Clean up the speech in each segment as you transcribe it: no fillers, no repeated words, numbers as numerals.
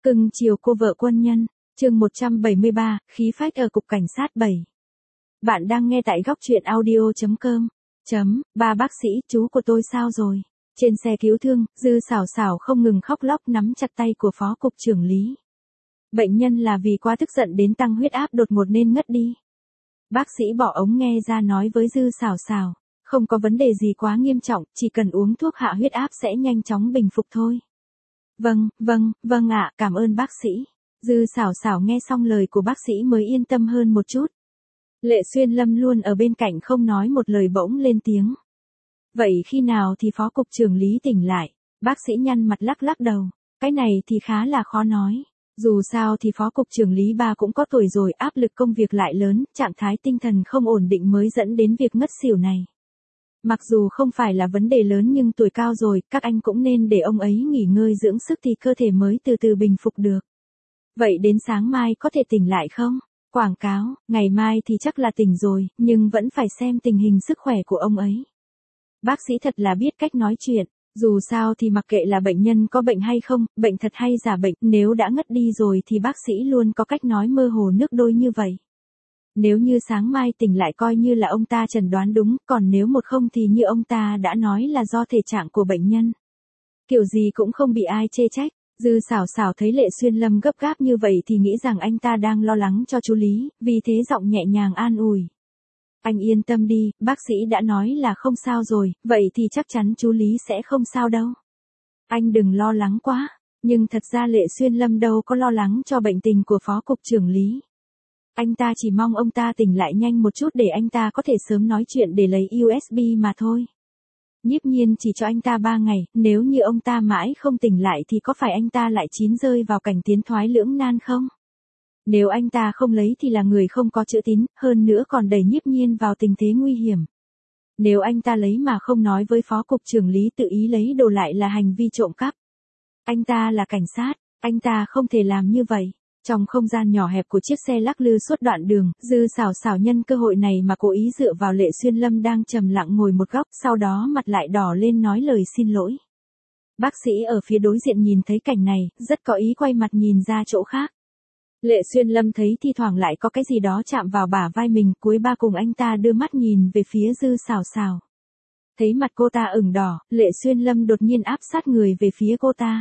Cưng chiều cô vợ quân nhân, chương 173, khí phách ở cục cảnh sát 7. Bạn đang nghe tại góc truyện audio.com. Ba bác sĩ, chú của tôi sao rồi? Trên xe cứu thương, Dư Sảo Sảo không ngừng khóc lóc nắm chặt tay của phó cục trưởng Lý. Bệnh nhân là vì quá tức giận đến tăng huyết áp đột ngột nên ngất đi. Bác sĩ bỏ ống nghe ra nói với Dư Sảo Sảo, không có vấn đề gì quá nghiêm trọng, chỉ cần uống thuốc hạ huyết áp sẽ nhanh chóng bình phục thôi. Vâng ạ, cảm ơn bác sĩ. Dư Sảo Sảo nghe xong lời của bác sĩ mới yên tâm hơn một chút. Lệ Xuyên Lâm luôn ở bên cạnh không nói một lời bỗng lên tiếng. Vậy khi nào thì phó cục trưởng Lý tỉnh lại? Bác sĩ nhăn mặt lắc lắc đầu. Cái này thì khá là khó nói. Dù sao thì phó cục trưởng Lý ba cũng có tuổi rồi, áp lực công việc lại lớn, trạng thái tinh thần không ổn định mới dẫn đến việc ngất xỉu này. Mặc dù không phải là vấn đề lớn nhưng tuổi cao rồi, các anh cũng nên để ông ấy nghỉ ngơi dưỡng sức thì cơ thể mới từ từ bình phục được. Vậy đến sáng mai có thể tỉnh lại không? Quảng cáo, ngày mai thì chắc là tỉnh rồi, nhưng vẫn phải xem tình hình sức khỏe của ông ấy. Bác sĩ thật là biết cách nói chuyện, dù sao thì mặc kệ là bệnh nhân có bệnh hay không, bệnh thật hay giả bệnh, nếu đã ngất đi rồi thì bác sĩ luôn có cách nói mơ hồ nước đôi như vậy. Nếu như sáng mai tỉnh lại coi như là ông ta chẩn đoán đúng, còn nếu một không thì như ông ta đã nói là do thể trạng của bệnh nhân. Kiểu gì cũng không bị ai chê trách. Dư Sảo Sảo thấy Lệ Xuyên Lâm gấp gáp như vậy thì nghĩ rằng anh ta đang lo lắng cho chú Lý, vì thế giọng nhẹ nhàng an ủi. Anh yên tâm đi, bác sĩ đã nói là không sao rồi, vậy thì chắc chắn chú Lý sẽ không sao đâu. Anh đừng lo lắng quá, nhưng thật ra Lệ Xuyên Lâm đâu có lo lắng cho bệnh tình của phó cục trưởng Lý. Anh ta chỉ mong ông ta tỉnh lại nhanh một chút để anh ta có thể sớm nói chuyện để lấy USB mà thôi. Nhiếp Nhiên chỉ cho anh ta 3 ngày, nếu như ông ta mãi không tỉnh lại thì có phải anh ta lại chín rơi vào cảnh tiến thoái lưỡng nan không? Nếu anh ta không lấy thì là người không có chữ tín, hơn nữa còn đẩy Nhiếp Nhiên vào tình thế nguy hiểm. Nếu anh ta lấy mà không nói với phó cục trưởng Lý tự ý lấy đồ lại là hành vi trộm cắp. Anh ta là cảnh sát, anh ta không thể làm như vậy. Trong không gian nhỏ hẹp của chiếc xe lắc lư suốt đoạn đường, Dư Sảo Sảo nhân cơ hội này mà cố ý dựa vào Lệ Xuyên Lâm đang trầm lặng ngồi một góc, sau đó mặt lại đỏ lên nói lời xin lỗi. Bác sĩ ở phía đối diện nhìn thấy cảnh này, rất có ý quay mặt nhìn ra chỗ khác. Lệ Xuyên Lâm thấy thi thoảng lại có cái gì đó chạm vào bả vai mình, cuối ba cùng anh ta đưa mắt nhìn về phía Dư Sảo Sảo. Thấy mặt cô ta ửng đỏ, Lệ Xuyên Lâm đột nhiên áp sát người về phía cô ta.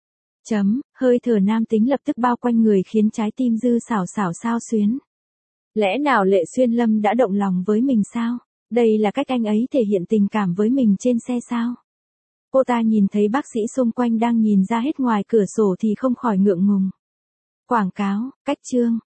Hơi thở nam tính lập tức bao quanh người khiến trái tim Dư Sảo Sảo xao xuyến. Lẽ nào Lệ Xuyên Lâm đã động lòng với mình sao? Đây là cách anh ấy thể hiện tình cảm với mình trên xe sao? Cô ta nhìn thấy bác sĩ xung quanh đang nhìn ra hết ngoài cửa sổ thì không khỏi ngượng ngùng. Quảng cáo, cách chương,